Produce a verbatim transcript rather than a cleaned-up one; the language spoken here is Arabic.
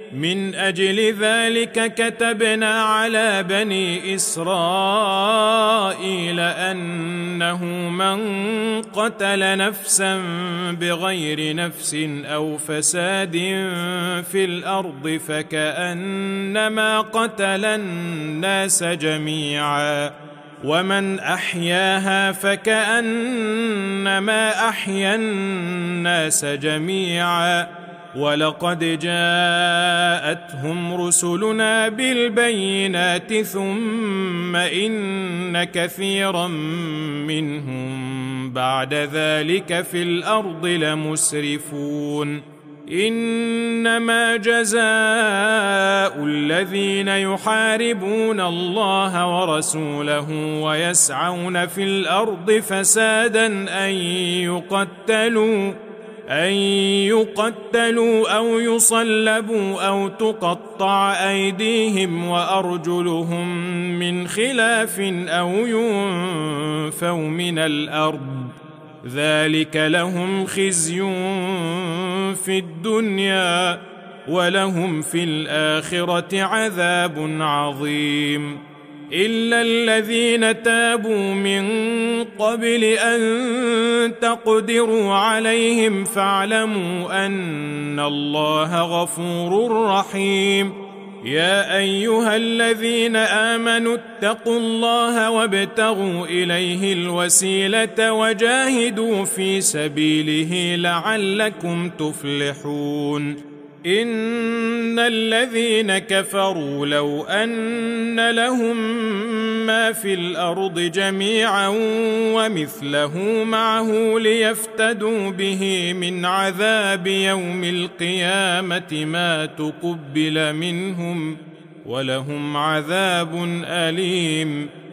من أجل ذلك كتبنا على بني إسرائيل أنه من قتل نفسا بغير نفس أو فساد في الأرض فكأنما قتل الناس جميعا ومن أحياها فكأنما أحيا الناس جميعا ولقد جاءتهم رسلنا بالبينات ثم إن كثيرا منهم بعد ذلك في الأرض لمسرفون إنما جزاء الذين يحاربون الله ورسوله ويسعون في الأرض فسادا أن يقتلوا أن يقتلوا أو يصلبوا أو تقطع أيديهم وأرجلهم من خلاف أو ينفوا من الأرض ذلك لهم خزي في الدنيا ولهم في الآخرة عذاب عظيم إلا الذين تابوا من قبل أن تقدروا عليهم فاعلموا أن الله غفور رحيم يا أيها الذين آمنوا اتقوا الله وابتغوا إليه الوسيلة وجاهدوا في سبيله لعلكم تفلحون إن الذين كفروا لو أن لهم ما في الأرض جميعا ومثله معه ليفتدوا به من عذاب يوم القيامة ما تقبل منهم ولهم عذاب أليم